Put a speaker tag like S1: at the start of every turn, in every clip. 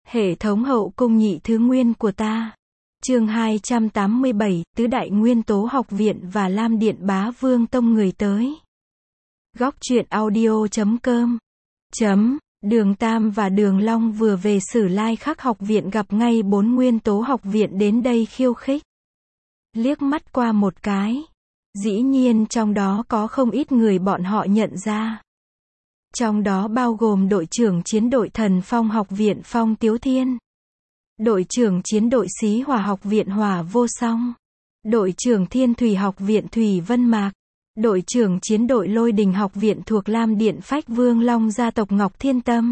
S1: Hệ thống hậu cung nhị thứ nguyên của ta. Chương 287, Tứ Đại Nguyên Tố Học Viện và Lam Điện Bá Vương Tông người tới. Góc truyện audio.com. Đường Tam và Đường Long vừa về Sử Lai Khắc học viện gặp ngay 4 nguyên tố học viện đến đây khiêu khích. Liếc mắt qua một cái, dĩ nhiên trong đó có không ít người bọn họ nhận ra. Trong đó bao gồm đội trưởng chiến đội Thần Phong học viện Phong Tiếu Thiên, đội trưởng chiến đội Xí Hỏa học viện Hỏa Vô Song, đội trưởng Thiên Thủy học viện Thủy Vân Mạc, đội trưởng chiến đội Lôi Đình học viện thuộc Lam Điện Phách Vương Long gia tộc Ngọc Thiên Tâm.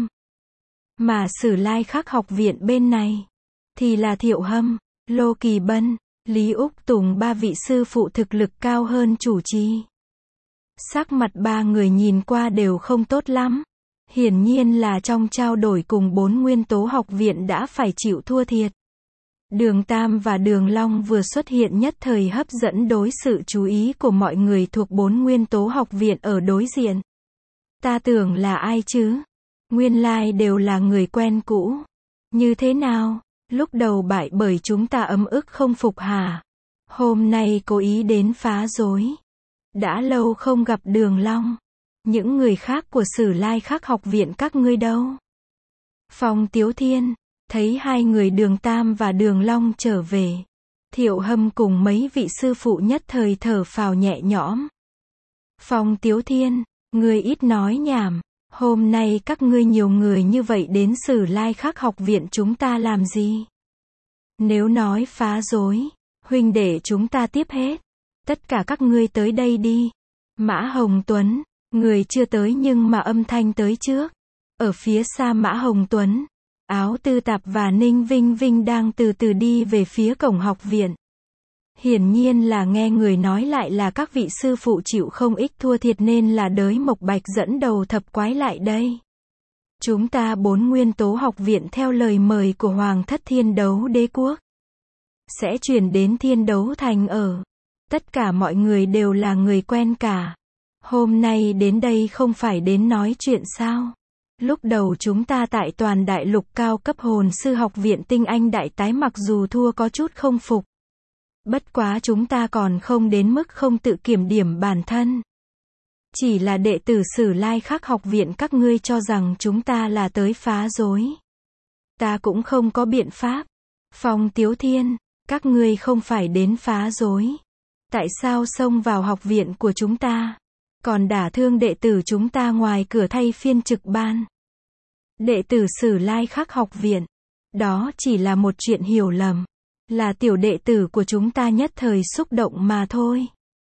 S1: Mà Sử Lai Khắc học viện bên này thì là Thiệu Hâm, Lô Kỳ Bân, Lý Úc Tùng, ba vị sư phụ thực lực cao hơn chủ trì. Sắc mặt ba người nhìn qua đều không tốt lắm. Hiển nhiên là trong trao đổi cùng 4 nguyên tố học viện đã phải chịu thua thiệt. Đường Tam và Đường Long vừa xuất hiện nhất thời hấp dẫn đối sự chú ý của mọi người thuộc 4 nguyên tố học viện ở đối diện. Ta tưởng là ai chứ? Nguyên lai đều là người quen cũ. Như thế nào? Lúc đầu bại bởi chúng ta ấm ức không phục hả? Hôm nay cố ý đến phá rối. Đã lâu không gặp Đường Long. Những người khác của Sử Lai Khắc học viện các ngươi đâu? Phong Tiếu Thiên thấy hai người Đường Tam và Đường Long trở về, Thiệu Hâm cùng mấy vị sư phụ nhất thời thở phào nhẹ nhõm. Phong Tiếu Thiên, ngươi ít nói nhảm, hôm nay các ngươi nhiều người như vậy đến Sử Lai Khắc học viện chúng ta làm gì? Nếu nói phá rối, huynh đệ chúng ta tiếp hết. Tất cả các ngươi tới đây đi. Mã Hồng Tuấn, người chưa tới nhưng mà âm thanh tới trước. Ở phía xa Mã Hồng Tuấn, Áo Tư Tạp và Ninh Vinh Vinh đang từ từ đi về phía cổng học viện. Hiển nhiên là nghe người nói lại là các vị sư phụ chịu không ít thua thiệt nên là Đới Mộc Bạch dẫn đầu thập quái lại đây. Chúng ta 4 nguyên tố học viện theo lời mời của Hoàng thất Thiên Đấu Đế Quốc sẽ chuyển đến Thiên Đấu Thành ở. Tất cả mọi người đều là người quen cả. Hôm nay đến đây không phải đến nói chuyện sao? Lúc đầu chúng ta tại toàn đại lục cao cấp hồn sư học viện tinh anh đại tái mặc dù thua có chút không phục. Bất quá chúng ta còn không đến mức không tự kiểm điểm bản thân. Chỉ là đệ tử Sử Lai Khắc học viện các ngươi cho rằng chúng ta là tới phá rối. Ta cũng không có biện pháp. Phong Tiếu Thiên, các ngươi không phải đến phá rối. Tại sao xông vào học viện của chúng ta? Còn đả thương đệ tử chúng ta ngoài cửa thay phiên trực ban. Đệ tử Sử Lai Khắc học viện. Đó chỉ là một chuyện hiểu lầm. Là tiểu đệ tử của chúng ta nhất thời xúc động mà thôi.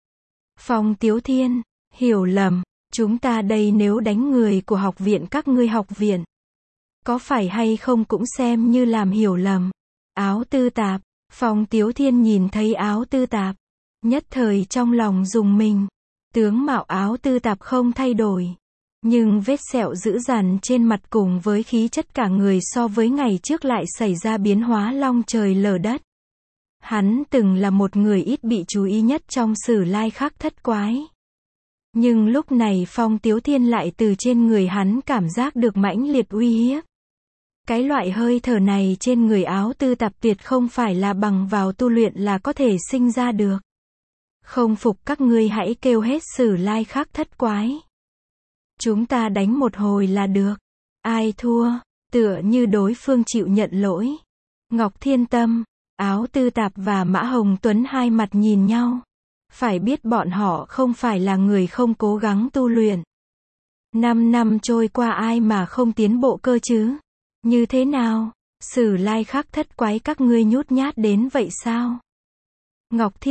S1: Phong Tiếu Thiên, hiểu lầm. Chúng ta đây nếu đánh người của học viện các ngươi học viện. Có phải hay không cũng xem như làm hiểu lầm. Áo Tư Tạp. Phong Tiếu Thiên nhìn thấy Áo Tư Tạp. Nhất thời trong lòng rùng mình. Tướng mạo Áo Tư Tạp không thay đổi. Nhưng vết sẹo dữ dằn trên mặt cùng với khí chất cả người so với ngày trước lại xảy ra biến hóa long trời lở đất. Hắn từng là một người ít bị chú ý nhất trong Sử Lai Khắc thất quái. Nhưng lúc này Phong Tiếu Thiên lại từ trên người hắn cảm giác được mãnh liệt uy hiếp. Cái loại hơi thở này trên người Áo Tư Tạp tuyệt không phải là bằng vào tu luyện là có thể sinh ra được. Không phục các ngươi hãy kêu hết Sử Lai Khắc thất quái. Chúng ta đánh một hồi là được. Ai thua, tựa như đối phương chịu nhận lỗi. Ngọc Thiên Tâm, Áo Tư Tạp và Mã Hồng Tuấn hai mặt nhìn nhau. Phải biết bọn họ không phải là người không cố gắng tu luyện. 5 năm trôi qua ai mà không tiến bộ cơ chứ? Như thế nào? Sử Lai Khắc thất quái các ngươi nhút nhát đến vậy sao? Ngọc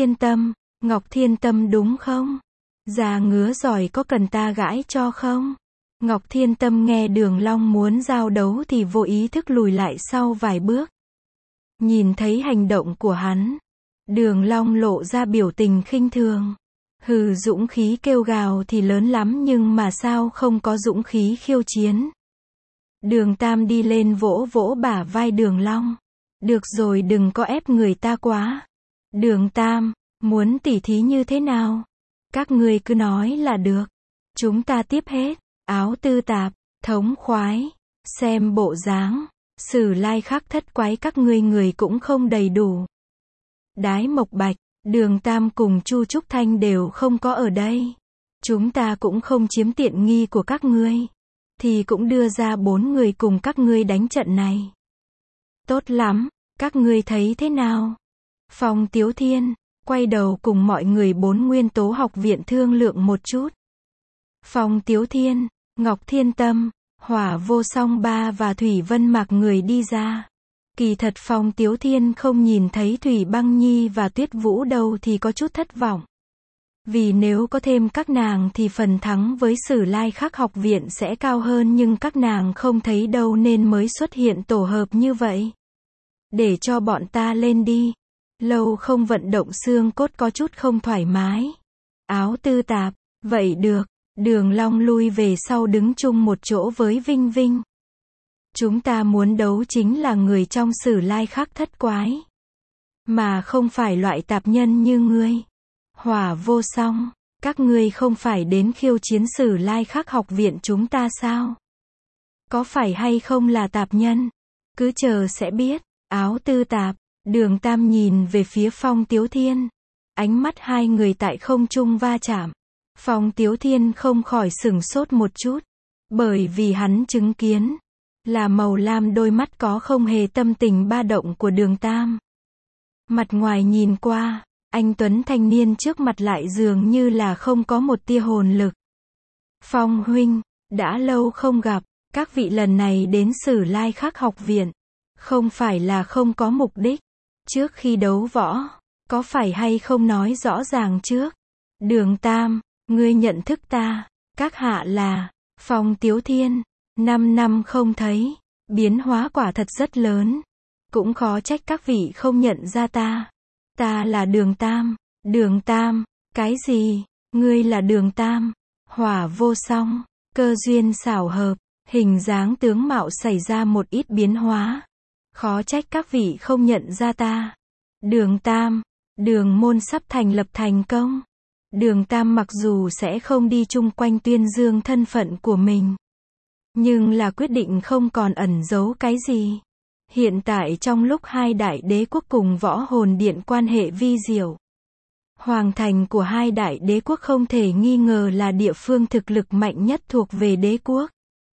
S1: Thiên Tâm đúng không? Già ngứa giỏi có cần ta gãi cho không? Ngọc Thiên Tâm nghe Đường Long muốn giao đấu thì vô ý thức lùi lại sau vài bước. Nhìn thấy hành động của hắn, Đường Long lộ ra biểu tình khinh thường. Hừ, dũng khí kêu gào thì lớn lắm nhưng mà sao không có dũng khí khiêu chiến? Đường Tam đi lên vỗ vỗ bả vai Đường Long. Được rồi, đừng có ép người ta quá. Đường Tam, muốn tỉ thí như thế nào? Các ngươi cứ nói là được. Chúng ta tiếp hết. Áo Tư Tạp, thống khoái. Xem bộ dáng. Sử Lai Khắc Thất Quái các ngươi người cũng không đầy đủ. Đái Mộc Bạch, Đường Tam cùng Chu Trúc Thanh đều không có ở đây. Chúng ta cũng không chiếm tiện nghi của các ngươi. Thì cũng đưa ra 4 người cùng các ngươi đánh trận này. Tốt lắm, các ngươi thấy thế nào? Phong Tiếu Thiên, quay đầu cùng mọi người 4 nguyên tố học viện thương lượng một chút. Phong Tiếu Thiên, Ngọc Thiên Tâm, Hỏa Vô Song Ba và Thủy Vân Mạc người đi ra. Kỳ thật Phong Tiếu Thiên không nhìn thấy Thủy Băng Nhi và Tuyết Vũ đâu thì có chút thất vọng. Vì nếu có thêm các nàng thì phần thắng với Sử Lai Khắc học viện sẽ cao hơn, nhưng các nàng không thấy đâu nên mới xuất hiện tổ hợp như vậy. Để cho bọn ta lên đi. Lâu không vận động xương cốt có chút không thoải mái. Áo Tư Tạp, vậy được. Đường Long lui về sau đứng chung một chỗ với Vinh Vinh. Chúng ta muốn đấu chính là người trong Sử Lai Khắc Thất Quái. Mà không phải loại tạp nhân như ngươi. Hỏa Vô Song, các ngươi không phải đến khiêu chiến Sử Lai Khắc học viện chúng ta sao? Có phải hay không là tạp nhân? Cứ chờ sẽ biết. Áo Tư Tạp, Đường Tam nhìn về phía Phong Tiếu Thiên. Ánh mắt hai người tại không trung va chạm. Phong Tiếu Thiên không khỏi sửng sốt một chút. Bởi vì hắn chứng kiến là màu lam đôi mắt có không hề tâm tình ba động của Đường Tam. Mặt ngoài nhìn qua, anh tuấn thanh niên trước mặt lại dường như là không có một tia hồn lực. Phong huynh, đã lâu không gặp, các vị lần này đến Sử Lai Khắc học viện. Không phải là không có mục đích. Trước khi đấu võ, có phải hay không nói rõ ràng trước? Đường Tam, ngươi nhận thức ta, các hạ là Phong Tiếu Thiên. 5 năm không thấy, biến hóa quả thật rất lớn. Cũng khó trách các vị không nhận ra ta. Ta là Đường Tam. Đường Tam, cái gì? Ngươi là Đường Tam? Hỏa Vô Song, cơ duyên xảo hợp, hình dáng tướng mạo xảy ra một ít biến hóa. Khó trách các vị không nhận ra ta. Đường Tam, Đường môn sắp thành lập thành công. Đường Tam mặc dù sẽ không đi chung quanh tuyên dương thân phận của mình, nhưng là quyết định không còn ẩn giấu cái gì. Hiện tại trong lúc hai đại đế quốc cùng Võ Hồn Điện quan hệ vi diệu, hoàng thành của hai đại đế quốc không thể nghi ngờ là địa phương thực lực mạnh nhất thuộc về đế quốc.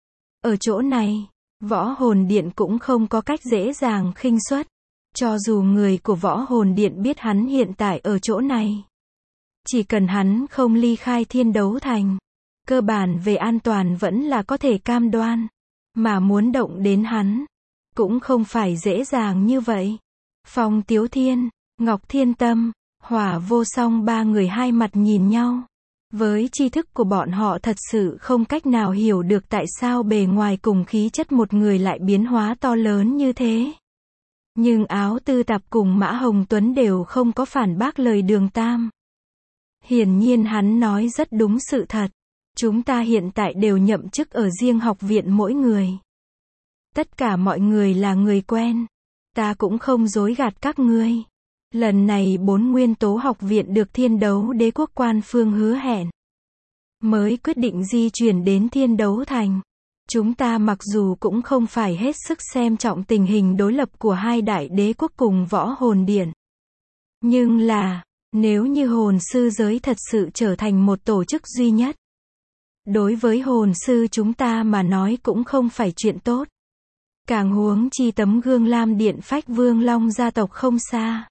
S1: Ở chỗ này, Võ Hồn Điện cũng không có cách dễ dàng khinh suất. Cho dù người của Võ Hồn Điện biết hắn hiện tại ở chỗ này, chỉ cần hắn không ly khai Thiên Đấu Thành, cơ bản về an toàn vẫn là có thể cam đoan. Mà muốn động đến hắn, cũng không phải dễ dàng như vậy. Phong Tiếu Thiên, Ngọc Thiên Tâm, Hỏa Vô Song ba người hai mặt nhìn nhau. Với tri thức của bọn họ thật sự không cách nào hiểu được tại sao bề ngoài cùng khí chất một người lại biến hóa to lớn như thế. Nhưng Áo Tư Tạp cùng Mã Hồng Tuấn đều không có phản bác lời Đường Tam. Hiển nhiên hắn nói rất đúng sự thật. Chúng ta hiện tại đều nhậm chức ở riêng học viện mỗi người. Tất cả mọi người là người quen. Ta cũng không dối gạt các ngươi. Lần này 4 nguyên tố học viện được Thiên Đấu Đế quốc quan phương hứa hẹn, mới quyết định di chuyển đến Thiên Đấu Thành. Chúng ta mặc dù cũng không phải hết sức xem trọng tình hình đối lập của hai đại đế quốc cùng Võ Hồn Điện. Nhưng là, nếu như hồn sư giới thật sự trở thành một tổ chức duy nhất, đối với hồn sư chúng ta mà nói cũng không phải chuyện tốt. Càng huống chi tấm gương lam điện phách Vương Long gia tộc không xa.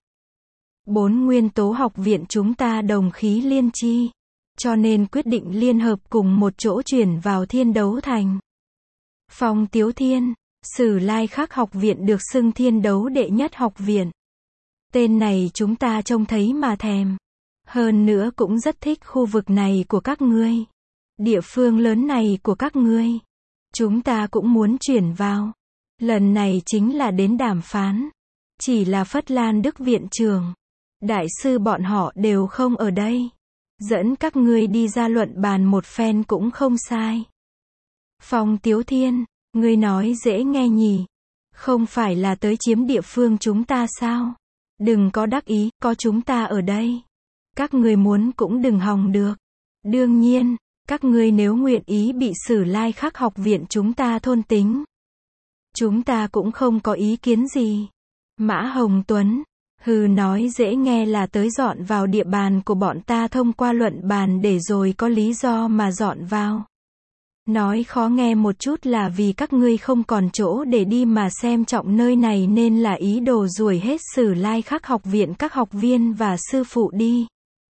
S1: 4 nguyên tố học viện chúng ta đồng khí liên chi, cho nên quyết định liên hợp cùng một chỗ chuyển vào Thiên Đấu Thành. Phong Tiếu Thiên, Sử Lai Khắc học viện được xưng Thiên Đấu đệ nhất học viện. Tên này chúng ta trông thấy mà thèm. Hơn nữa cũng rất thích khu vực này của các ngươi. Địa phương lớn này của các ngươi. Chúng ta cũng muốn chuyển vào. Lần này chính là đến đàm phán. Chỉ là Phất Lan Đức viện trưởng, đại sư bọn họ đều không ở đây. Dẫn các ngươi đi ra luận bàn một phen cũng không sai. Phong Tiếu Thiên, ngươi nói dễ nghe nhỉ. Không phải là tới chiếm địa phương chúng ta sao? Đừng có đắc ý, có chúng ta ở đây. Các ngươi muốn cũng đừng hòng được. Đương nhiên, các ngươi nếu nguyện ý bị Sử Lai Khắc học viện chúng ta thôn tính, Chúng ta cũng không có ý kiến gì. Mã Hồng Tuấn, nói dễ nghe là tới dọn vào địa bàn của bọn ta thông qua luận bàn để rồi có lý do mà dọn vào. Nói khó nghe một chút là vì các ngươi không còn chỗ để đi mà xem trọng nơi này nên là ý đồ ruổi hết Sử Lai Khắc học viện các học viên và sư phụ đi.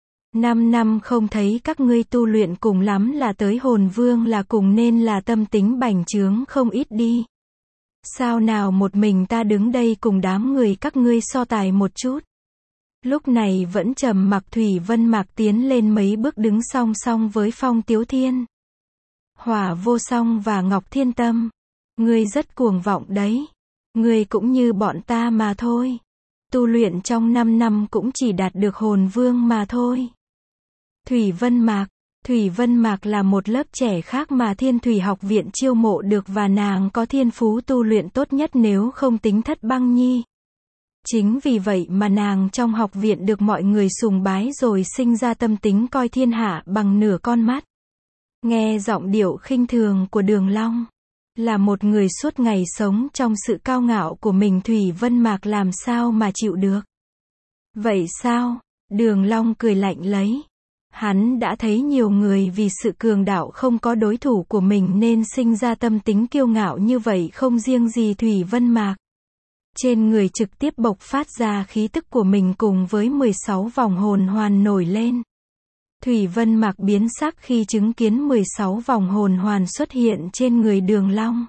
S1: 5 năm không thấy các ngươi tu luyện, cùng lắm là tới hồn vương là cùng, nên là tâm tính bành trướng không ít đi. Sao nào một mình ta đứng đây cùng đám người các ngươi so tài một chút. Lúc này vẫn trầm mặc, Thủy Vân Mạc tiến lên mấy bước đứng song song với Phong Tiếu Thiên, Hỏa Vô Song và Ngọc Thiên Tâm. Ngươi rất cuồng vọng đấy. Ngươi cũng như bọn ta mà thôi. Tu luyện trong 5 năm cũng chỉ đạt được hồn vương mà thôi. Thủy Vân Mạc là một lớp trẻ khác mà Thiên Thủy học viện chiêu mộ được, và nàng có thiên phú tu luyện tốt nhất nếu không tính Thất Băng Nhi. Chính vì vậy mà nàng trong học viện được mọi người sùng bái, rồi sinh ra tâm tính coi thiên hạ bằng nửa con mắt. Nghe giọng điệu khinh thường của Đường Long, là một người suốt ngày sống trong sự cao ngạo của mình, Thủy Vân Mạc làm sao mà chịu được. Vậy sao? Đường Long cười lạnh lấy. Hắn đã thấy nhiều người vì sự cường đại không có đối thủ của mình nên sinh ra tâm tính kiêu ngạo như vậy, không riêng gì Thủy Vân Mạc. Trên người trực tiếp bộc phát ra khí tức của mình cùng với 16 vòng hồn hoàn nổi lên. Thủy Vân Mạc biến sắc khi chứng kiến 16 vòng hồn hoàn xuất hiện trên người Đường Long.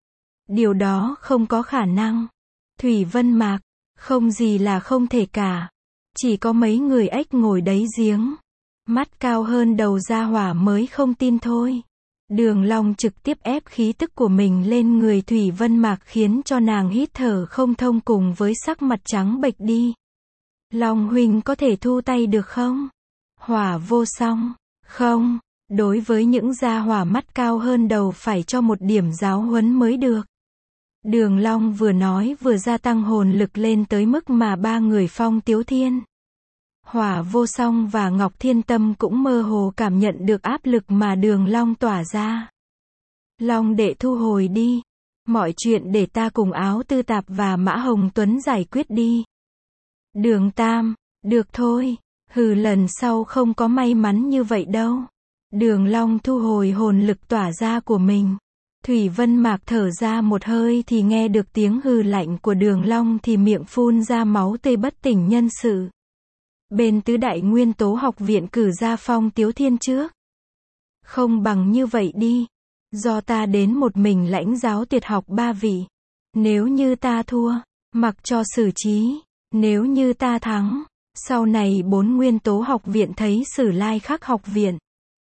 S1: Điều đó không có khả năng. Thủy Vân Mạc, không gì là không thể cả. Chỉ có mấy người ếch ngồi đáy giếng, mắt cao hơn đầu gia hỏa mới không tin thôi. Đường Long trực tiếp ép khí tức của mình lên người Thủy Vân Mạc khiến cho nàng hít thở không thông cùng với sắc mặt trắng bệch đi. Long huynh có thể thu tay được không? Hỏa Vô Song, không, đối với những gia hỏa mắt cao hơn đầu phải cho một điểm giáo huấn mới được. Đường Long vừa nói vừa gia tăng hồn lực lên tới mức mà ba người Phong Tiếu Thiên, Hỏa Vô Song và Ngọc Thiên Tâm cũng mơ hồ cảm nhận được áp lực mà Đường Long tỏa ra. Long đệ thu hồi đi. Mọi chuyện để ta cùng Áo Tư Tạp và Mã Hồng Tuấn giải quyết đi. Đường Tam, được thôi. Lần sau không có may mắn như vậy đâu. Đường Long thu hồi hồn lực tỏa ra của mình. Thủy Vân Mạc thở ra một hơi thì nghe được tiếng hừ lạnh của Đường Long thì miệng phun ra máu tươi, bất tỉnh nhân sự. Bên tứ đại nguyên tố học viện cử ra Phong Tiếu Thiên trước. Không bằng như vậy đi. Do ta đến một mình lãnh giáo tuyệt học 3 vị. Nếu như ta thua, mặc cho xử trí. Nếu như ta thắng, sau này 4 nguyên tố học viện thấy Sử Lai Khắc học viện.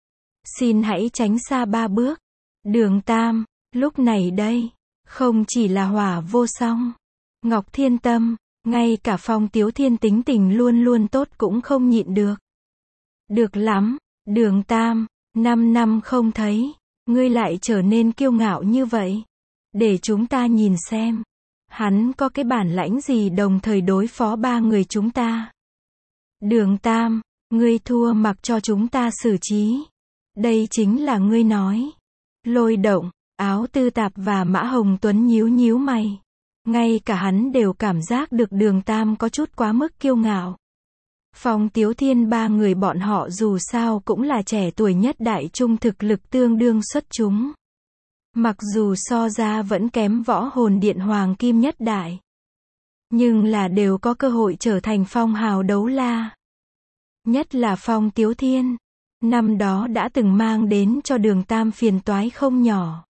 S1: Xin hãy tránh xa 3 bước. Đường Tam, lúc này đây, không chỉ là Hỏa Vô Song, Ngọc Thiên Tâm, ngay cả Phong Tiếu Thiên tính tình luôn luôn tốt cũng không nhịn được. Được lắm, Đường Tam, 5 năm không thấy, ngươi lại trở nên kiêu ngạo như vậy. Để chúng ta nhìn xem, hắn có cái bản lãnh gì đồng thời đối phó 3 người chúng ta. Đường Tam, ngươi thua mặc cho chúng ta xử trí. Đây chính là ngươi nói. Lôi Động, Áo Tư Tạp và Mã Hồng Tuấn nhíu nhíu mày. Ngay cả hắn đều cảm giác được Đường Tam có chút quá mức kiêu ngạo. Phong Tiếu Thiên 3 người bọn họ dù sao cũng là trẻ tuổi nhất đại trung, thực lực tương đương xuất chúng. Mặc dù so ra vẫn kém Võ Hồn Điện Hoàng Kim nhất đại, nhưng là đều có cơ hội trở thành phong hào đấu la. Nhất là Phong Tiếu Thiên, năm đó đã từng mang đến cho Đường Tam phiền toái không nhỏ.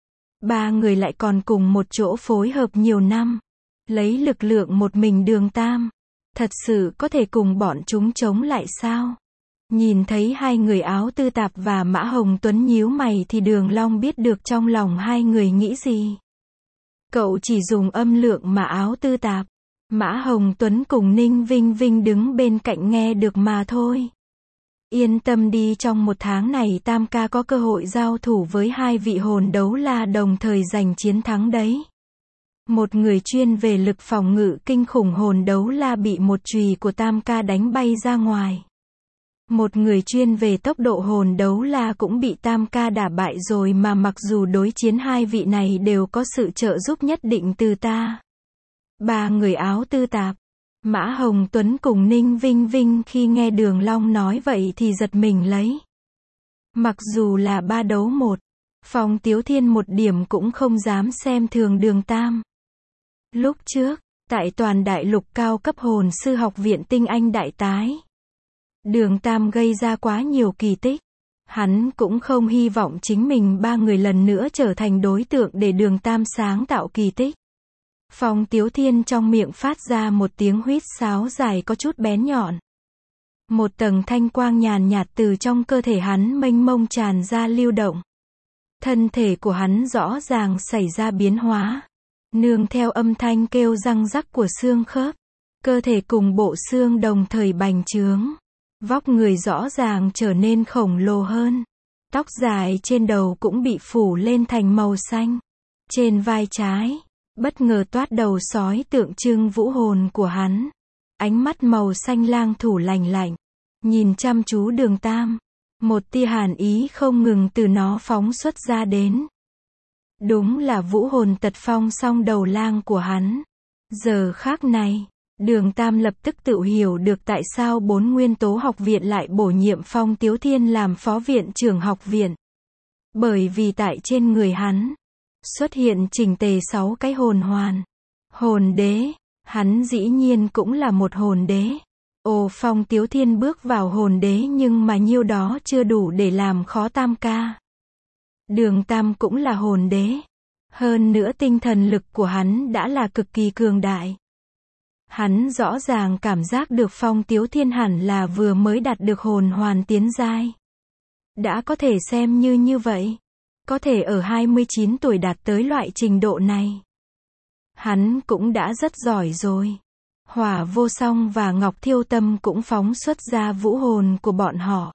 S1: 3 người lại còn cùng một chỗ phối hợp nhiều năm. Lấy lực lượng một mình Đường Tam, thật sự có thể cùng bọn chúng chống lại sao? Nhìn thấy 2 người Áo Tư Tạp và Mã Hồng Tuấn nhíu mày thì Đường Long biết được trong lòng 2 người nghĩ gì. Cậu chỉ dùng âm lượng mà Áo Tư Tạp, Mã Hồng Tuấn cùng Ninh Vinh Vinh đứng bên cạnh nghe được mà thôi. Yên tâm đi, trong 1 tháng này Tam ca có cơ hội giao thủ với 2 vị hồn đấu la đồng thời giành chiến thắng đấy. Một người chuyên về lực phòng ngự kinh khủng hồn đấu la bị một chùy của Tam ca đánh bay ra ngoài. Một người chuyên về tốc độ hồn đấu la cũng bị Tam ca đả bại rồi mà mặc dù đối chiến hai vị này đều có sự trợ giúp nhất định từ ta. Ba người áo tư tạp, Mã Hồng Tuấn cùng Ninh Vinh Vinh khi nghe Đường Long nói vậy thì giật mình lấy. Mặc dù là 3 đấu 1, Phong Tiếu Thiên một điểm cũng không dám xem thường Đường Tam. Lúc trước, tại toàn đại lục cao cấp hồn sư học viện tinh anh đại tái, Đường Tam gây ra quá nhiều kỳ tích. Hắn cũng không hy vọng chính mình 3 người lần nữa trở thành đối tượng để Đường Tam sáng tạo kỳ tích. Phong Tiếu Thiên trong miệng phát ra một tiếng huýt sáo dài có chút bén nhọn. Một tầng thanh quang nhàn nhạt từ trong cơ thể hắn mênh mông tràn ra lưu động. Thân thể của hắn rõ ràng xảy ra biến hóa. Nương theo âm thanh kêu răng rắc của xương khớp. Cơ thể cùng bộ xương đồng thời bành trướng. Vóc người rõ ràng trở nên khổng lồ hơn. Tóc dài trên đầu cũng bị phủ lên thành màu xanh. Trên vai trái, bất ngờ toát đầu sói tượng trưng vũ hồn của hắn. Ánh mắt màu xanh lang thủ lạnh lạnh. Nhìn chăm chú Đường Tam. Một tia hàn ý không ngừng từ nó phóng xuất ra đến. Đúng là vũ hồn tật phong song đầu lang của hắn. Giờ khác này, Đường Tam lập tức tự hiểu được tại sao 4 nguyên tố học viện lại bổ nhiệm Phong Tiếu Thiên làm phó viện trưởng học viện. Bởi vì tại trên người hắn, xuất hiện chỉnh tề 6 cái hồn hoàn. Hồn đế, hắn dĩ nhiên cũng là một hồn đế. Ồ, Phong Tiếu Thiên bước vào hồn đế nhưng mà nhiêu đó chưa đủ để làm khó Tam ca. Đường Tam cũng là hồn đế. Hơn nữa tinh thần lực của hắn đã là cực kỳ cường đại. Hắn rõ ràng cảm giác được Phong Tiếu Thiên hẳn là vừa mới đạt được hồn hoàn tiến giai. Đã có thể xem như vậy. Có thể ở 29 tuổi đạt tới loại trình độ này. Hắn cũng đã rất giỏi rồi. Hỏa Vô Song và Ngọc Thiêu Tâm cũng phóng xuất ra vũ hồn của bọn họ.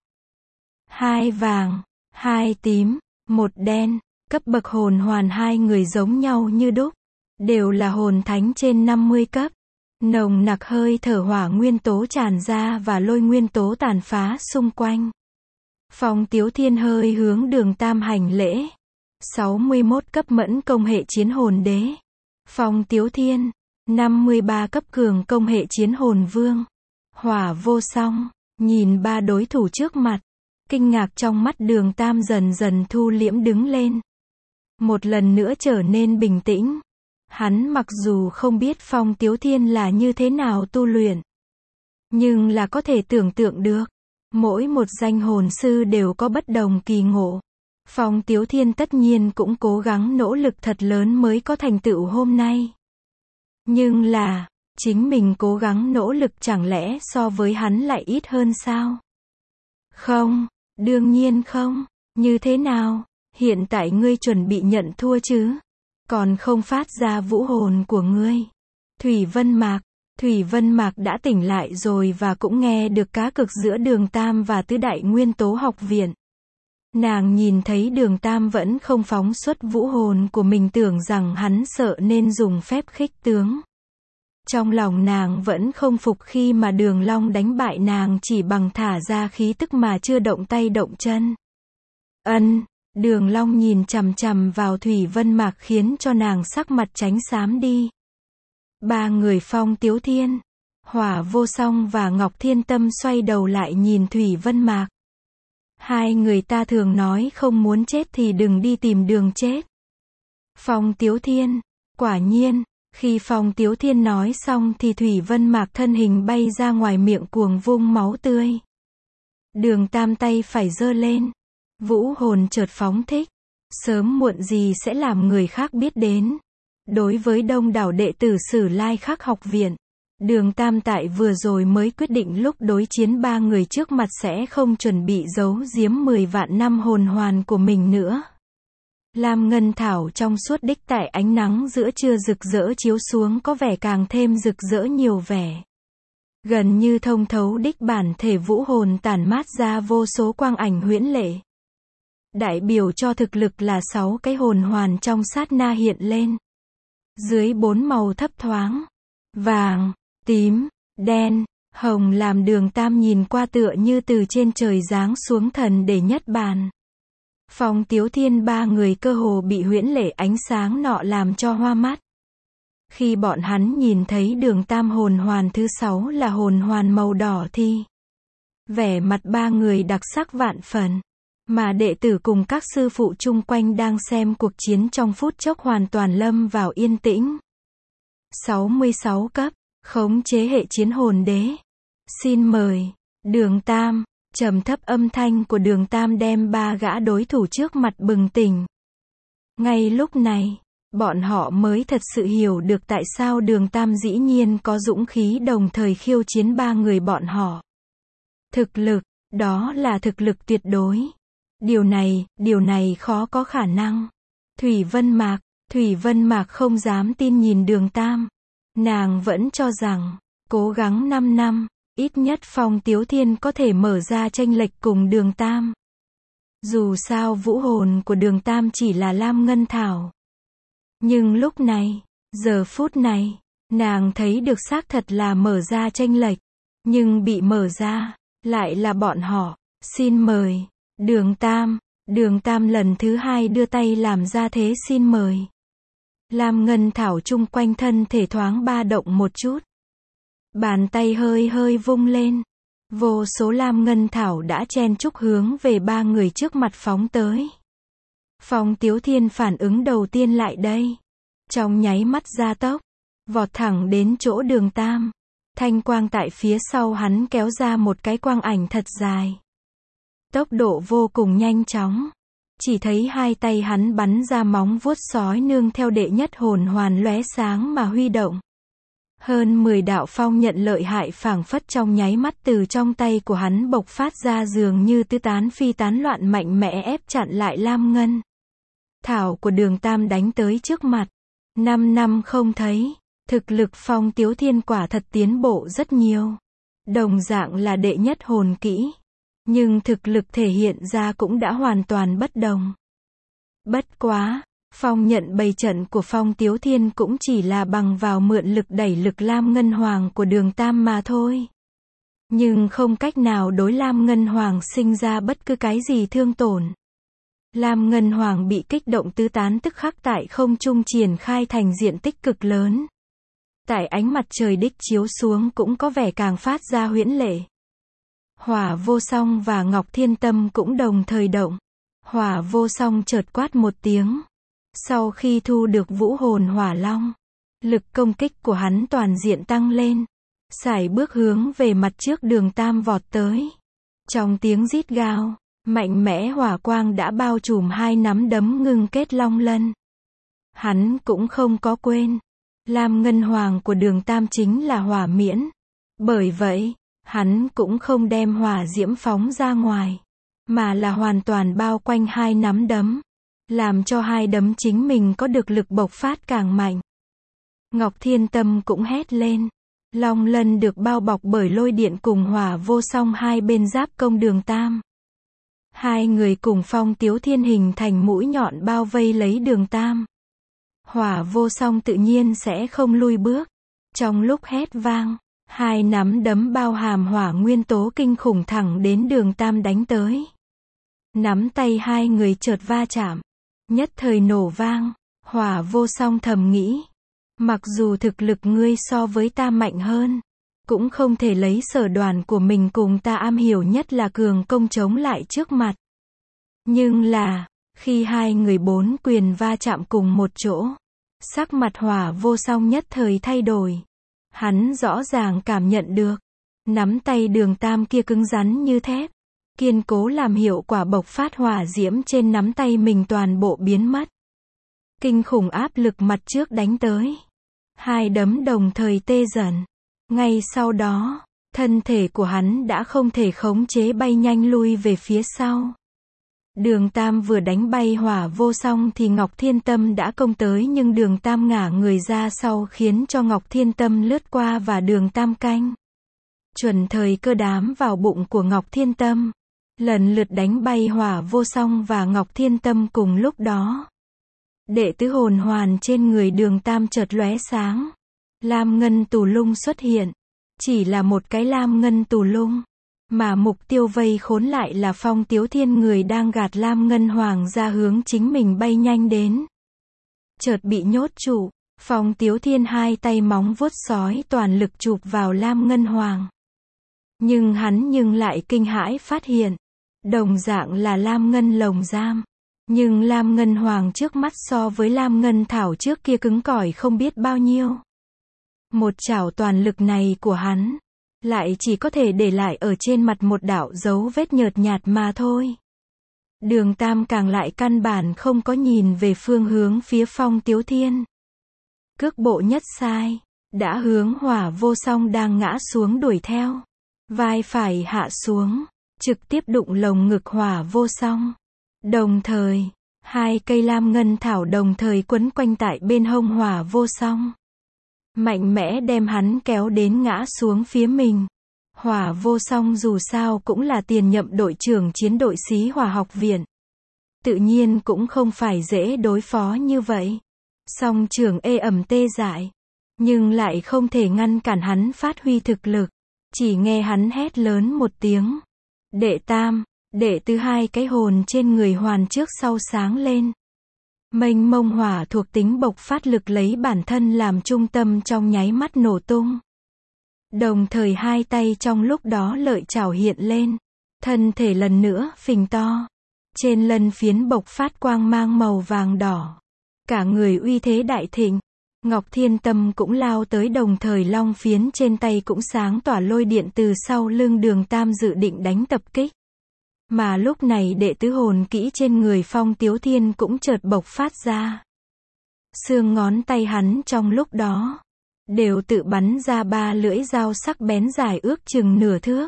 S1: 2 vàng, 2 tím, 1 đen, cấp bậc hồn hoàn hai người giống nhau như đúc. Đều là hồn thánh trên 50 cấp. Nồng nặc hơi thở hỏa nguyên tố tràn ra và lôi nguyên tố tàn phá xung quanh. Phong Tiếu Thiên hơi hướng Đường Tam hành lễ. 61 cấp mẫn công hệ chiến hồn đế. Phong Tiếu Thiên, 53 cấp cường công hệ chiến hồn vương. Hỏa Vô Song, nhìn 3 đối thủ trước mặt. Kinh ngạc trong mắt Đường Tam dần dần thu liễm đứng lên. Một lần nữa trở nên bình tĩnh. Hắn mặc dù không biết Phong Tiếu Thiên là như thế nào tu luyện, nhưng là có thể tưởng tượng được. Mỗi một danh hồn sư đều có bất đồng kỳ ngộ. Phong Tiếu Thiên tất nhiên cũng cố gắng nỗ lực thật lớn mới có thành tựu hôm nay. Nhưng là, chính mình cố gắng nỗ lực chẳng lẽ so với hắn lại ít hơn sao? Không, đương nhiên không. Như thế nào? Hiện tại ngươi chuẩn bị nhận thua chứ? Còn không phát ra vũ hồn của ngươi. Thủy Vân Mạc đã tỉnh lại rồi và cũng nghe được cá cược giữa Đường Tam và tứ đại nguyên tố học viện. Nàng nhìn thấy Đường Tam vẫn không phóng xuất vũ hồn của mình tưởng rằng hắn sợ nên dùng phép khích tướng. Trong lòng nàng vẫn không phục khi mà Đường Long đánh bại nàng chỉ bằng thả ra khí tức mà chưa động tay động chân. Đường Long nhìn chằm chằm vào Thủy Vân Mạc khiến cho nàng sắc mặt tránh xám đi. 3 người Phong Tiếu Thiên, Hỏa Vô Song và Ngọc Thiên Tâm xoay đầu lại nhìn Thủy Vân Mạc. Hai người ta thường nói không muốn chết thì đừng đi tìm đường chết. Phong Tiếu Thiên, quả nhiên, khi Phong Tiếu Thiên nói xong thì Thủy Vân Mạc thân hình bay ra ngoài miệng cuồng vung máu tươi. Đường Tam tay phải giơ lên. Vũ hồn chợt phóng thích. Sớm muộn gì sẽ làm người khác biết đến. Đối với đông đảo đệ tử Sử Lai Khắc học viện, Đường Tam tại vừa rồi mới quyết định lúc đối chiến 3 người trước mặt sẽ không chuẩn bị giấu giếm 10 vạn năm hồn hoàn của mình nữa. Lam ngân thảo trong suốt đích tại ánh nắng giữa trưa rực rỡ chiếu xuống có vẻ càng thêm rực rỡ nhiều vẻ. Gần như thông thấu đích bản thể vũ hồn tản mát ra vô số quang ảnh huyễn lệ. Đại biểu cho thực lực là 6 cái hồn hoàn trong sát na hiện lên. Dưới 4 màu thấp thoáng, vàng, tím, đen, Hồng làm Đường Tam nhìn qua tựa như từ trên trời giáng xuống thần để nhất bàn. Phong Tiếu Thiên ba người cơ hồ bị huyễn lệ ánh sáng nọ làm cho hoa mắt. Khi bọn hắn nhìn thấy Đường Tam hồn hoàn thứ 6 là hồn hoàn màu đỏ thì vẻ mặt ba người đặc sắc vạn phần. Mà đệ tử cùng các sư phụ chung quanh đang xem cuộc chiến trong phút chốc hoàn toàn lâm vào yên tĩnh. 66 cấp, khống chế hệ chiến hồn đế. Xin mời, Đường Tam. Trầm thấp âm thanh của Đường Tam đem ba gã đối thủ trước mặt bừng tỉnh. Ngay lúc này, bọn họ mới thật sự hiểu được tại sao Đường Tam dĩ nhiên có dũng khí đồng thời khiêu chiến ba người bọn họ. Thực lực, đó là thực lực tuyệt đối. Điều này khó có khả năng. Thủy Vân Mạc không dám tin nhìn Đường Tam. Nàng vẫn cho rằng, cố gắng 5 năm, ít nhất Phong Tiếu Thiên có thể mở ra chênh lệch cùng Đường Tam. Dù sao vũ hồn của Đường Tam chỉ là Lam Ngân Thảo. Nhưng lúc này, giờ phút này, nàng thấy được xác thật là mở ra chênh lệch. Nhưng bị mở ra, lại là bọn họ. Xin mời, Đường Tam. Đường Tam lần thứ 2 đưa tay làm ra thế xin mời. Lam Ngân Thảo chung quanh thân thể thoáng ba động một chút. Bàn tay hơi hơi vung lên. Vô số Lam Ngân Thảo đã chen chúc hướng về ba người trước mặt phóng tới. Phong Tiếu Thiên phản ứng đầu tiên lại đây. Trong nháy mắt gia tốc, vọt thẳng đến chỗ Đường Tam. Thanh quang tại phía sau hắn kéo ra một cái quang ảnh thật dài. Tốc độ vô cùng nhanh chóng. Chỉ thấy hai tay hắn bắn ra móng vuốt sói nương theo đệ nhất hồn hoàn lóe sáng mà huy động. Hơn 10 đạo phong nhận lợi hại phảng phất trong nháy mắt từ trong tay của hắn bộc phát ra dường như tứ tán phi tán loạn mạnh mẽ ép chặn lại Lam Ngân Thảo của Đường Tam đánh tới trước mặt. 5 năm không thấy, thực lực Phong Tiếu Thiên quả thật tiến bộ rất nhiều. Đồng dạng là đệ nhất hồn kỹ. Nhưng thực lực thể hiện ra cũng đã hoàn toàn bất đồng. Bất quá, phong nhận bày trận của Phong Tiếu Thiên cũng chỉ là bằng vào mượn lực đẩy lực Lam Ngân Hoàng của Đường Tam mà thôi. Nhưng không cách nào đối Lam Ngân Hoàng sinh ra bất cứ cái gì thương tổn. Lam Ngân Hoàng bị kích động tứ tán tức khắc tại không trung triển khai thành diện tích cực lớn. Tại ánh mặt trời đích chiếu xuống cũng có vẻ càng phát ra huyễn lệ. Hỏa Vô Song và Ngọc Thiên Tâm cũng đồng thời động. Hỏa Vô Song chợt quát một tiếng. Sau khi thu được vũ hồn hỏa long, lực công kích của hắn toàn diện tăng lên. Sải bước hướng về mặt trước Đường Tam vọt tới. Trong tiếng rít gào, mạnh mẽ hỏa quang đã bao trùm hai nắm đấm ngưng kết long lân. Hắn cũng không có quên. Lam Ngân Hoàng của Đường Tam chính là hỏa miễn. Bởi vậy, hắn cũng không đem hỏa diễm phóng ra ngoài, mà là hoàn toàn bao quanh hai nắm đấm, làm cho hai đấm chính mình có được lực bộc phát càng mạnh. Ngọc Thiên Tâm cũng hét lên. Long lân được bao bọc bởi lôi điện cùng Hỏa Vô Song hai bên giáp công Đường Tam. Hai người cùng Phong Tiếu Thiên hình thành mũi nhọn bao vây lấy Đường Tam. Hỏa Vô Song tự nhiên sẽ không lui bước. Trong lúc hét vang, hai nắm đấm bao hàm hỏa nguyên tố kinh khủng thẳng đến Đường Tam đánh tới. Nắm tay hai người chợt va chạm, nhất thời nổ vang. Hỏa Vô Song thầm nghĩ, mặc dù thực lực ngươi so với ta mạnh hơn, cũng không thể lấy sở đoàn của mình cùng ta am hiểu nhất là cường công chống lại trước mặt. Nhưng là, khi hai người bốn quyền va chạm cùng một chỗ, sắc mặt Hỏa Vô Song nhất thời thay đổi. Hắn rõ ràng cảm nhận được, nắm tay Đường Tam kia cứng rắn như thép, kiên cố làm hiệu quả bộc phát hỏa diễm trên nắm tay mình toàn bộ biến mất. Kinh khủng áp lực mặt trước đánh tới. Hai đấm đồng thời tê dần. Ngay sau đó, thân thể của hắn đã không thể khống chế bay nhanh lui về phía sau. Đường Tam vừa đánh bay Hỏa Vô Song thì Ngọc Thiên Tâm đã công tới, nhưng Đường Tam ngả người ra sau khiến cho Ngọc Thiên Tâm lướt qua và Đường Tam canh chuẩn thời cơ đám vào bụng của Ngọc Thiên Tâm. Lần lượt đánh bay Hỏa Vô Song và Ngọc Thiên Tâm cùng lúc đó. Đệ tứ hồn hoàn trên người Đường Tam chợt lóe sáng. Lam ngân tù lung xuất hiện. chỉ là một cái lam ngân tù lung. Mà mục tiêu vây khốn lại là Phong Tiếu Thiên, người đang gạt lam ngân hoàng ra hướng chính mình bay nhanh đến. Chợt bị nhốt trụ, Phong Tiếu Thiên hai tay móng vuốt sói toàn lực chụp vào lam ngân hoàng. Nhưng hắn lại kinh hãi phát hiện, đồng dạng là lam ngân lồng giam. Nhưng lam ngân hoàng trước mắt so với lam ngân thảo trước kia cứng cỏi không biết bao nhiêu. Một chảo toàn lực này của hắn, lại chỉ có thể để lại ở trên mặt một đạo dấu vết nhợt nhạt mà thôi. Đường Tam càng lại căn bản không có nhìn về phương hướng phía Phong Tiếu Thiên. Cước bộ nhất sai, đã hướng Hỏa Vô Song đang ngã xuống đuổi theo. Vai phải hạ xuống, trực tiếp đụng lồng ngực Hỏa Vô Song. Đồng thời, hai cây lam ngân thảo đồng thời quấn quanh tại bên hông Hỏa Vô Song. Mạnh mẽ đem hắn kéo đến ngã xuống phía mình. Hỏa Vô Song dù sao cũng là tiền nhậm đội trưởng chiến đội Xí Hỏa học viện. Tự nhiên cũng không phải dễ đối phó như vậy. Song trưởng ê ẩm tê dại. Nhưng lại không thể ngăn cản hắn phát huy thực lực. Chỉ nghe hắn hét lớn một tiếng. Đệ tam, đệ tứ, hai cái hồn trên người hoàn trước sau sáng lên. Mênh mông hỏa thuộc tính bộc phát lực lấy bản thân làm trung tâm trong nháy mắt nổ tung. Đồng thời hai tay trong lúc đó lợi chảo hiện lên. Thân thể lần nữa phình to. Trên lân phiến bộc phát quang mang màu vàng đỏ. Cả người uy thế đại thịnh. Ngọc Thiên Tâm cũng lao tới, đồng thời long phiến trên tay cũng sáng tỏa lôi điện từ sau lưng Đường Tam dự định đánh tập kích. Mà lúc này đệ tứ hồn kỹ trên người Phong Tiếu Thiên cũng chợt bộc phát ra. Xương ngón tay hắn trong lúc đó đều tự bắn ra ba lưỡi dao sắc bén dài ước chừng nửa thước.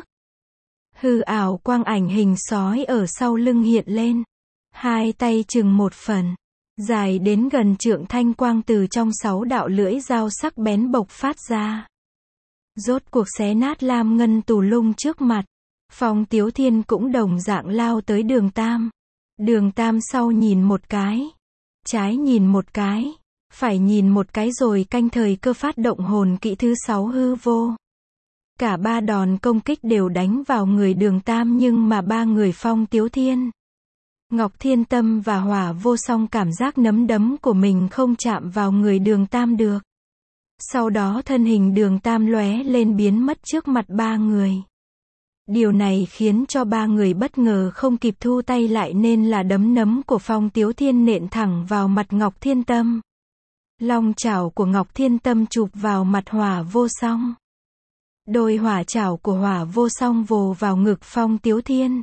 S1: Hư ảo quang ảnh hình sói ở sau lưng hiện lên. Hai tay chừng một phần, dài đến gần trượng thanh quang từ trong 6 đạo lưỡi dao sắc bén bộc phát ra. Rốt cuộc xé nát lam ngân tù lung trước mặt. Phong Tiếu Thiên cũng đồng dạng lao tới Đường Tam. Đường Tam sau nhìn một cái, trái nhìn một cái, phải nhìn một cái rồi canh thời cơ phát động hồn kỹ thứ 6 hư vô. Cả ba đòn công kích đều đánh vào người Đường Tam, nhưng mà ba người Phong Tiếu Thiên, Ngọc Thiên Tâm và Hỏa Vô Song cảm giác nắm đấm của mình không chạm vào người Đường Tam được. Sau đó thân hình Đường Tam lóe lên biến mất trước mặt ba người. Điều này khiến cho ba người bất ngờ không kịp thu tay lại, nên là đấm nấm của Phong Tiếu Thiên nện thẳng vào mặt Ngọc Thiên Tâm. Long chảo của Ngọc Thiên Tâm chụp vào mặt Hỏa Vô Song. Đôi hỏa chảo của Hỏa Vô Song vồ vào ngực Phong Tiếu Thiên.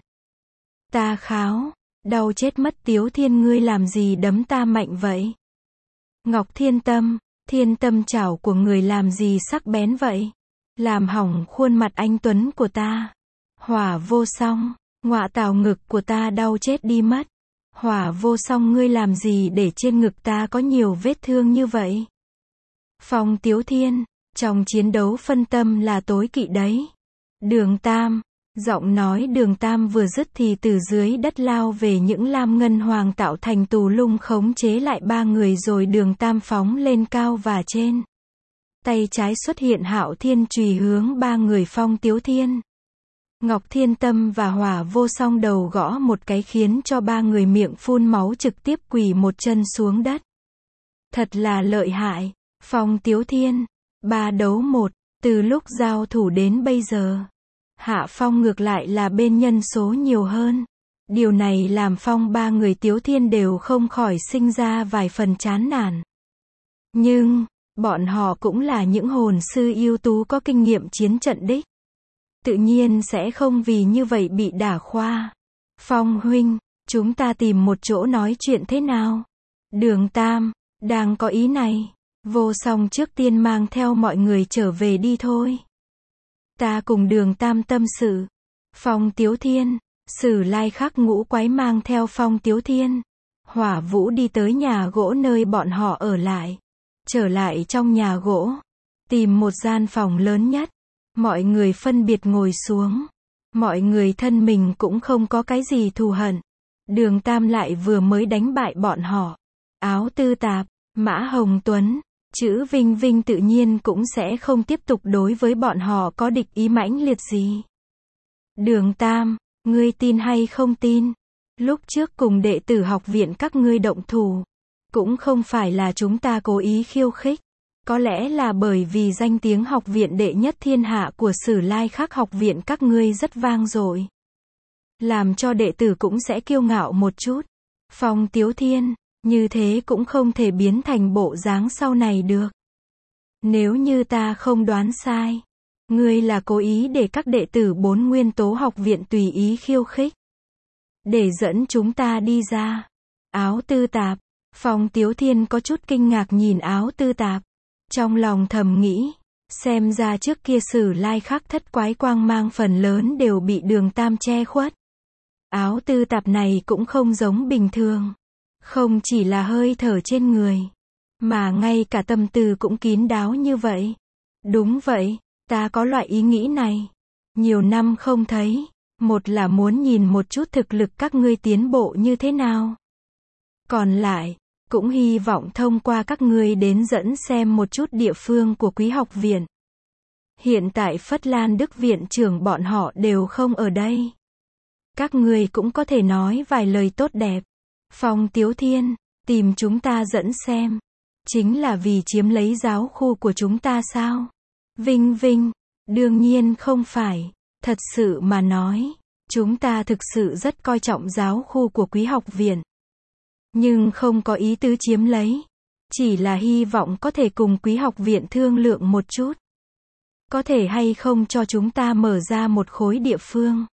S1: Ta kháo, đau chết mất Tiếu Thiên, ngươi làm gì đấm ta mạnh vậy? Ngọc Thiên Tâm chảo của người làm gì sắc bén vậy? Làm hỏng khuôn mặt anh tuấn của ta. Hỏa Vô Song, ngọa tào, ngực của ta đau chết đi mất. Hỏa Vô Song, ngươi làm gì để trên ngực ta có nhiều vết thương như vậy? Phong Tiếu Thiên, trong chiến đấu phân tâm là tối kỵ đấy. Đường Tam, giọng nói Đường Tam vừa dứt thì từ dưới đất lao về những lam ngân hoàng tạo thành tù lung khống chế lại ba người, rồi Đường Tam phóng lên cao và trên. Tay trái xuất hiện Hạo Thiên chùy hướng ba người Phong Tiếu Thiên. Ngọc Thiên Tâm và Hỏa Vô Song đầu gõ một cái khiến cho ba người miệng phun máu trực tiếp quỳ một chân xuống đất. Thật là lợi hại. Phong Tiếu Thiên, 3-1, từ lúc giao thủ đến bây giờ, Hạ Phong ngược lại là bên nhân số nhiều hơn. Điều này làm Phong ba người Tiếu Thiên đều không khỏi sinh ra vài phần chán nản. Nhưng, bọn họ cũng là những hồn sư ưu tú có kinh nghiệm chiến trận đích. Tự nhiên sẽ không vì như vậy bị đả khoa. Phong huynh, chúng ta tìm một chỗ nói chuyện thế nào? Đường Tam, đang có ý này. Vô Song trước tiên mang theo mọi người trở về đi thôi. Ta cùng Đường Tam tâm sự. Phong Tiếu Thiên, Sử Lai Khắc Ngũ Quái mang theo Phong Tiếu Thiên, Hỏa Vũ đi tới nhà gỗ nơi bọn họ ở lại. Trở lại trong nhà gỗ, tìm một gian phòng lớn nhất. Mọi người phân biệt ngồi xuống. Mọi người thân mình cũng không có cái gì thù hận. Đường Tam lại vừa mới đánh bại bọn họ. Áo Tư Tạp, Mã Hồng Tuấn, Chữ Vinh Vinh tự nhiên cũng sẽ không tiếp tục đối với bọn họ có địch ý mãnh liệt gì. Đường Tam, ngươi tin hay không tin? Lúc trước cùng đệ tử học viện các ngươi động thủ, cũng không phải là chúng ta cố ý khiêu khích. Có lẽ là bởi vì danh tiếng học viện đệ nhất thiên hạ của Sử Lai Khắc học viện các ngươi rất vang dội. Làm cho đệ tử cũng sẽ kiêu ngạo một chút. Phong Tiếu Thiên, như thế cũng không thể biến thành bộ dáng sau này được. Nếu như ta không đoán sai, ngươi là cố ý để các đệ tử 4 nguyên tố học viện tùy ý khiêu khích. Để dẫn chúng ta đi ra. Áo Tư Tạp. Phong Tiếu Thiên có chút kinh ngạc nhìn Áo Tư Tạp. Trong lòng thầm nghĩ, xem ra trước kia Sử Lai Khắc thất quái quang mang phần lớn đều bị Đường Tam che khuất. Áo Tư Tạp này cũng không giống bình thường. Không chỉ là hơi thở trên người, mà ngay cả tâm tư cũng kín đáo như vậy. Đúng vậy, ta có loại ý nghĩ này. Nhiều năm không thấy, một là muốn nhìn một chút thực lực các ngươi tiến bộ như thế nào. Còn lại, cũng hy vọng thông qua các ngươi đến dẫn xem một chút địa phương của Quý học viện. Hiện tại Phất Lan Đức viện trưởng bọn họ đều không ở đây. Các ngươi cũng có thể nói vài lời tốt đẹp. Phong Tiếu Thiên, tìm chúng ta dẫn xem. Chính là vì chiếm lấy giáo khu của chúng ta sao? Vinh Vinh, đương nhiên không phải. Thật sự mà nói, chúng ta thực sự rất coi trọng giáo khu của Quý học viện. Nhưng không có ý tứ chiếm lấy. Chỉ là hy vọng có thể cùng Quý học viện thương lượng một chút. Có thể hay không cho chúng ta mở ra một khối địa phương.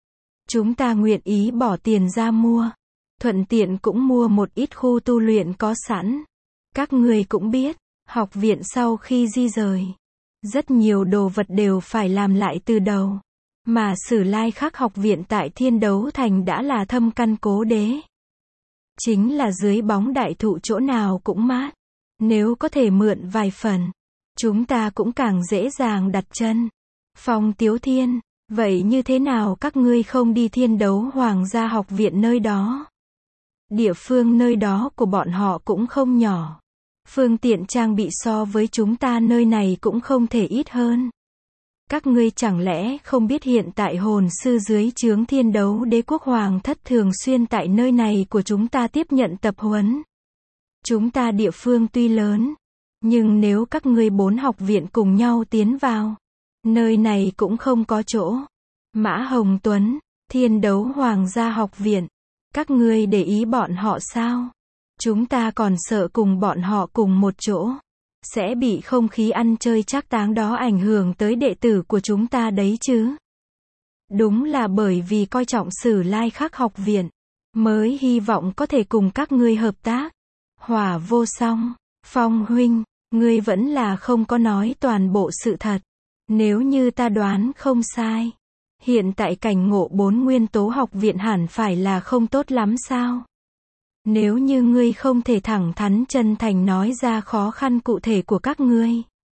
S1: Chúng ta nguyện ý bỏ tiền ra mua. Thuận tiện cũng mua một ít khu tu luyện có sẵn. Các người cũng biết, học viện sau khi di rời, rất nhiều đồ vật đều phải làm lại từ đầu. Mà Sử Lai Khắc học viện tại Thiên Đấu Thành đã là thâm căn cố đế. Chính là dưới bóng đại thụ chỗ nào cũng mát. Nếu có thể mượn vài phần, chúng ta cũng càng dễ dàng đặt chân. Phong Tiếu Thiên, vậy như thế nào các ngươi không đi Thiên Đấu Hoàng gia học viện nơi đó? Địa phương nơi đó của bọn họ cũng không nhỏ. Phương tiện trang bị so với chúng ta nơi này cũng không thể ít hơn. Các ngươi chẳng lẽ không biết hiện tại hồn sư dưới trướng Thiên Đấu Đế quốc Hoàng thất thường xuyên tại nơi này của chúng ta tiếp nhận tập huấn. Chúng ta địa phương tuy lớn, nhưng nếu các ngươi 4 học viện cùng nhau tiến vào, nơi này cũng không có chỗ. Mã Hồng Tuấn, Thiên Đấu Hoàng gia học viện, các ngươi để ý bọn họ sao? Chúng ta còn sợ cùng bọn họ cùng một chỗ, sẽ bị không khí ăn chơi trác táng đó ảnh hưởng tới đệ tử của chúng ta đấy chứ. Đúng là bởi vì coi trọng Sử Lai Khắc học viện, mới hy vọng có thể cùng các ngươi hợp tác. Hỏa Vô Song, Phong huynh, ngươi vẫn là không có nói toàn bộ sự thật. Nếu như ta đoán không sai, hiện tại cảnh ngộ 4 nguyên tố học viện hẳn phải là không tốt lắm sao? Nếu như ngươi không thể thẳng thắn chân thành nói ra khó khăn cụ thể của các ngươi,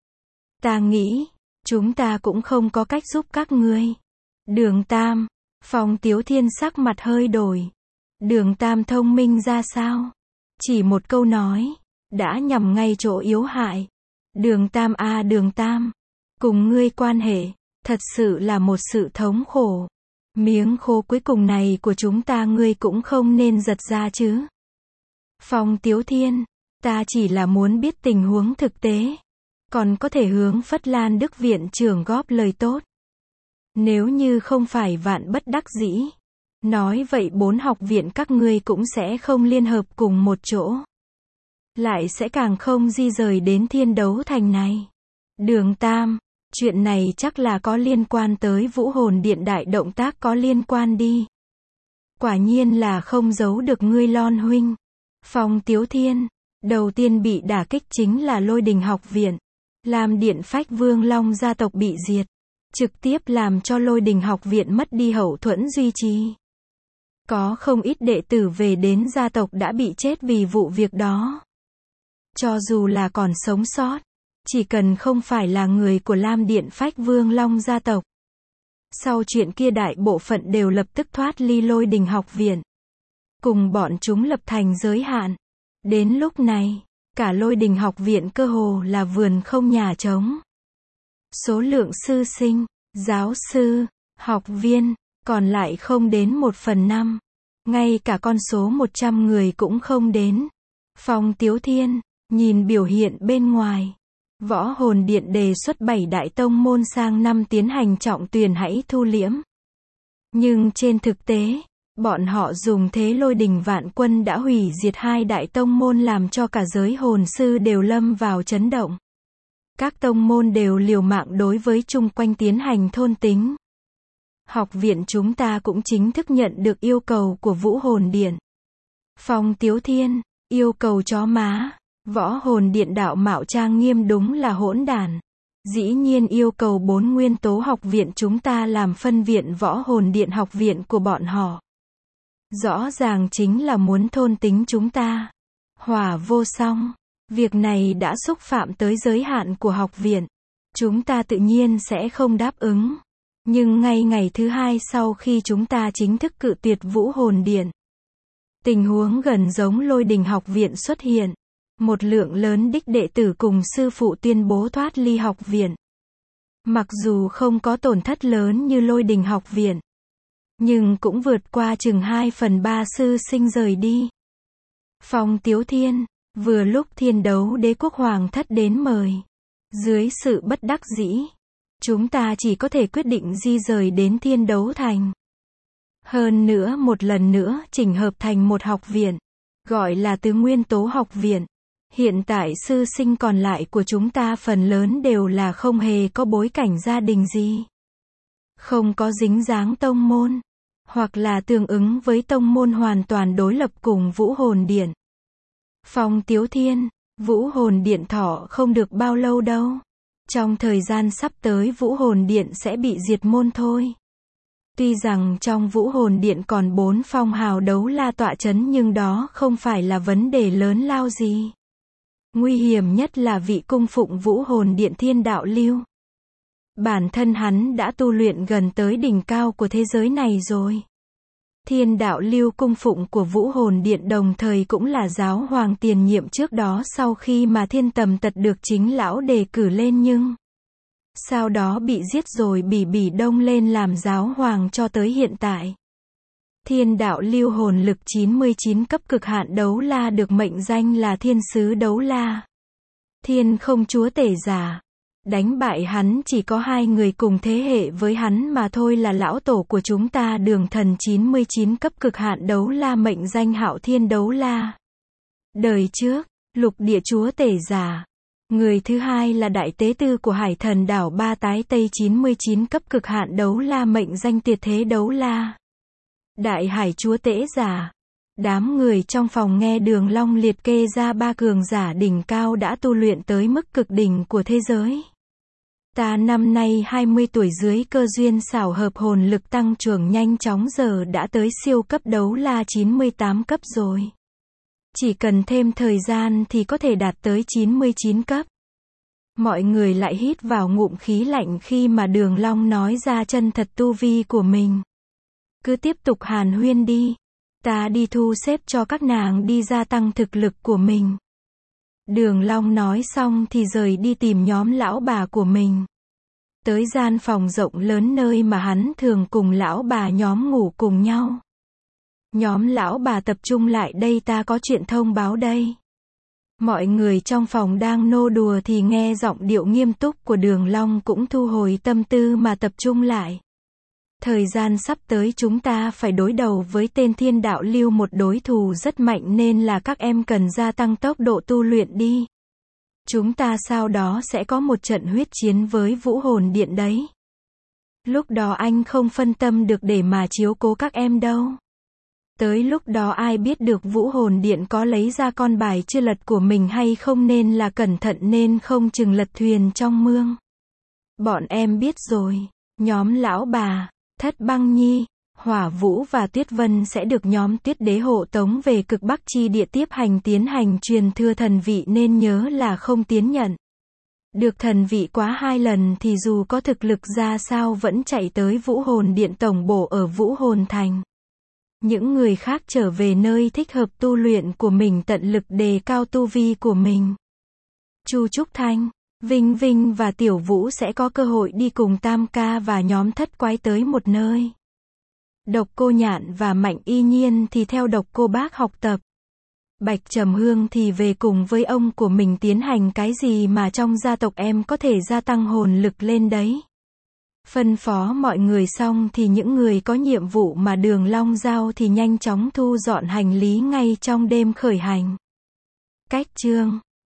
S1: ta nghĩ, chúng ta cũng không có cách giúp các ngươi. Đường Tam, Phong Tiếu Thiên sắc mặt hơi đổi. Đường Tam thông minh ra sao? Chỉ một câu nói, đã nhằm ngay chỗ yếu hại. Đường Tam a Đường Tam, cùng ngươi quan hệ, thật sự là một sự thống khổ. Miếng khô cuối cùng này của chúng ta ngươi cũng không nên giật ra chứ. Phong Tiếu Thiên, ta chỉ là muốn biết tình huống thực tế. Còn có thể hướng Phất Lan Đức viện trưởng góp lời tốt. Nếu như không phải vạn bất đắc dĩ, nói vậy 4 học viện các ngươi cũng sẽ không liên hợp cùng một chỗ. Lại sẽ càng không di rời đến Thiên Đấu Thành này. Đường Tam, chuyện này chắc là có liên quan tới Vũ Hồn Điện đại động tác có liên quan đi. Quả nhiên là không giấu được ngươi Lon huynh. Phong Tiếu Thiên, đầu tiên bị đả kích chính là Lôi Đình học viện. Làm Điện Phách Vương Long gia tộc bị diệt, trực tiếp làm cho Lôi Đình học viện mất đi hậu thuẫn duy trì. Có không ít đệ tử về đến gia tộc đã bị chết vì vụ việc đó. Cho dù là còn sống sót, chỉ cần không phải là người của Lam Điện Phách Vương Long gia tộc. Sau chuyện kia đại bộ phận đều lập tức thoát ly Lôi Đình học viện. Cùng bọn chúng lập thành giới hạn. Đến lúc này, Cả Lôi Đình học viện cơ hồ là vườn không nhà trống. Số lượng sư sinh, giáo sư, học viên, còn lại không đến 1/5. Ngay cả con số 100 người cũng không đến. Phong Tiếu Thiên, nhìn biểu hiện bên ngoài. Võ Hồn Điện đề xuất 7 đại tông môn sang năm tiến hành trọng tuyển hãy thu liễm. Nhưng trên thực tế, bọn họ dùng thế Lôi Đình vạn quân đã hủy diệt 2 đại tông môn làm cho cả giới hồn sư đều lâm vào chấn động. Các tông môn đều liều mạng đối với chung quanh tiến hành thôn tính. Học viện chúng ta cũng chính thức nhận được yêu cầu của Vũ Hồn Điện. Phong Tiếu Thiên, yêu cầu chó má. Võ Hồn Điện đạo mạo trang nghiêm đúng là hỗn đản. Dĩ nhiên yêu cầu 4 nguyên tố học viện chúng ta làm phân viện Võ Hồn Điện học viện của bọn họ. Rõ ràng chính là muốn thôn tính chúng ta. Hỏa vô song. Việc này đã xúc phạm tới giới hạn của học viện. Chúng ta tự nhiên sẽ không đáp ứng. Nhưng ngay ngày thứ 2 sau khi chúng ta chính thức cự tuyệt Vũ Hồn Điện, tình huống gần giống Lôi Đình học viện xuất hiện. Một lượng lớn đích đệ tử cùng sư phụ tuyên bố thoát ly học viện. Mặc dù không có tổn thất lớn như Lôi Đình học viện, nhưng cũng vượt qua chừng 2/3 sư sinh rời đi. Phong Tiếu Thiên, vừa lúc Thiên Đấu Đế quốc hoàng thất đến mời. Dưới sự bất đắc dĩ, chúng ta chỉ có thể quyết định di rời đến Thiên Đấu Thành. Hơn nữa một lần nữa chỉnh hợp thành một học viện, gọi là Tứ Nguyên Tố học viện. Hiện tại sư sinh còn lại của chúng ta phần lớn đều là không hề có bối cảnh gia đình gì. Không có dính dáng tông môn, hoặc là tương ứng với tông môn hoàn toàn đối lập cùng Vũ Hồn Điện. Phong Tiếu Thiên, Vũ Hồn Điện thọ không được bao lâu đâu. Trong thời gian sắp tới Vũ Hồn Điện sẽ bị diệt môn thôi. Tuy rằng trong Vũ Hồn Điện còn 4 phong hào đấu la tọa chấn nhưng đó không phải là vấn đề lớn lao gì. Nguy hiểm nhất là vị cung phụng Vũ Hồn Điện Thiên Đạo Lưu. Bản thân hắn đã tu luyện gần tới đỉnh cao của thế giới này rồi. Thiên Đạo Lưu cung phụng của Vũ Hồn Điện đồng thời cũng là giáo hoàng tiền nhiệm trước đó sau khi mà Thiên Tầm Tật được chính lão đề cử lên nhưng sau đó bị giết rồi Bỉ Đông lên làm giáo hoàng cho tới hiện tại. Thiên Đạo Lưu hồn lực 99 cấp cực hạn đấu la được mệnh danh là Thiên Sứ Đấu La. Thiên Không Chúa Tể Giả. Đánh bại hắn chỉ có 2 người cùng thế hệ với hắn mà thôi là lão tổ của chúng ta Đường Thần 99 cấp cực hạn đấu la mệnh danh Hạo Thiên Đấu La. Đời trước, Lục Địa Chúa Tể Giả. Người thứ hai là Đại Tế Tư của Hải Thần Đảo Ba Tái Tây 99 cấp cực hạn đấu la mệnh danh Tuyệt Thế Đấu La. Đại Hải Chúa Tể Giả. Đám người trong phòng nghe Đường Long liệt kê ra 3 cường giả đỉnh cao đã tu luyện tới mức cực đỉnh của thế giới. Ta năm nay 20 tuổi dưới cơ duyên xảo hợp hồn lực tăng trưởng nhanh chóng giờ đã tới siêu cấp đấu la 98 cấp rồi. Chỉ cần thêm thời gian thì có thể đạt tới 99 cấp. Mọi người lại hít vào ngụm khí lạnh khi mà Đường Long nói ra chân thật tu vi của mình. Cứ tiếp tục hàn huyên đi. Ta đi thu xếp cho các nàng đi gia tăng thực lực của mình. Đường Long nói xong thì rời đi tìm nhóm lão bà của mình. Tới gian phòng rộng lớn nơi mà hắn thường cùng lão bà nhóm ngủ cùng nhau. Nhóm lão bà tập trung lại đây, ta có chuyện thông báo đây. Mọi người trong phòng đang nô đùa thì nghe giọng điệu nghiêm túc của Đường Long cũng thu hồi tâm tư mà tập trung lại. Thời gian sắp tới chúng ta phải đối đầu với tên Thiên Đạo Lưu, một đối thủ rất mạnh nên là các em cần gia tăng tốc độ tu luyện đi. Chúng ta sau đó sẽ có một trận huyết chiến với Vũ Hồn Điện đấy. Lúc đó anh không phân tâm được để mà chiếu cố các em đâu. Tới lúc đó ai biết được Vũ Hồn Điện có lấy ra con bài chưa lật của mình hay không, nên là cẩn thận nên không chừng lật thuyền trong mương. Bọn em biết rồi. Nhóm lão bà, Thất Băng Nhi, Hỏa Vũ và Tuyết Vân sẽ được nhóm Tuyết Đế hộ tống về cực Bắc chi địa tiếp hành tiến hành truyền thừa thần vị, nên nhớ là không tiến nhận được thần vị quá 2 lần thì dù có thực lực ra sao vẫn chạy tới Vũ Hồn Điện tổng bộ ở Vũ Hồn Thành. những người khác trở về nơi thích hợp tu luyện của mình, tận lực đề cao tu vi của mình. Chu Trúc Thanh, Vinh Vinh và Tiểu Vũ sẽ có cơ hội đi cùng Tam Ca và nhóm Thất Quái tới một nơi. Độc Cô Nhạn và Mạnh Y Nhiên thì theo Độc Cô Bác học tập. Bạch Trầm Hương thì về cùng với ông của mình tiến hành cái gì mà trong gia tộc em có thể gia tăng hồn lực lên đấy. Phân phó mọi người xong thì những người có nhiệm vụ mà Đường Long giao thì nhanh chóng thu dọn hành lý ngay trong đêm khởi hành. Cách chương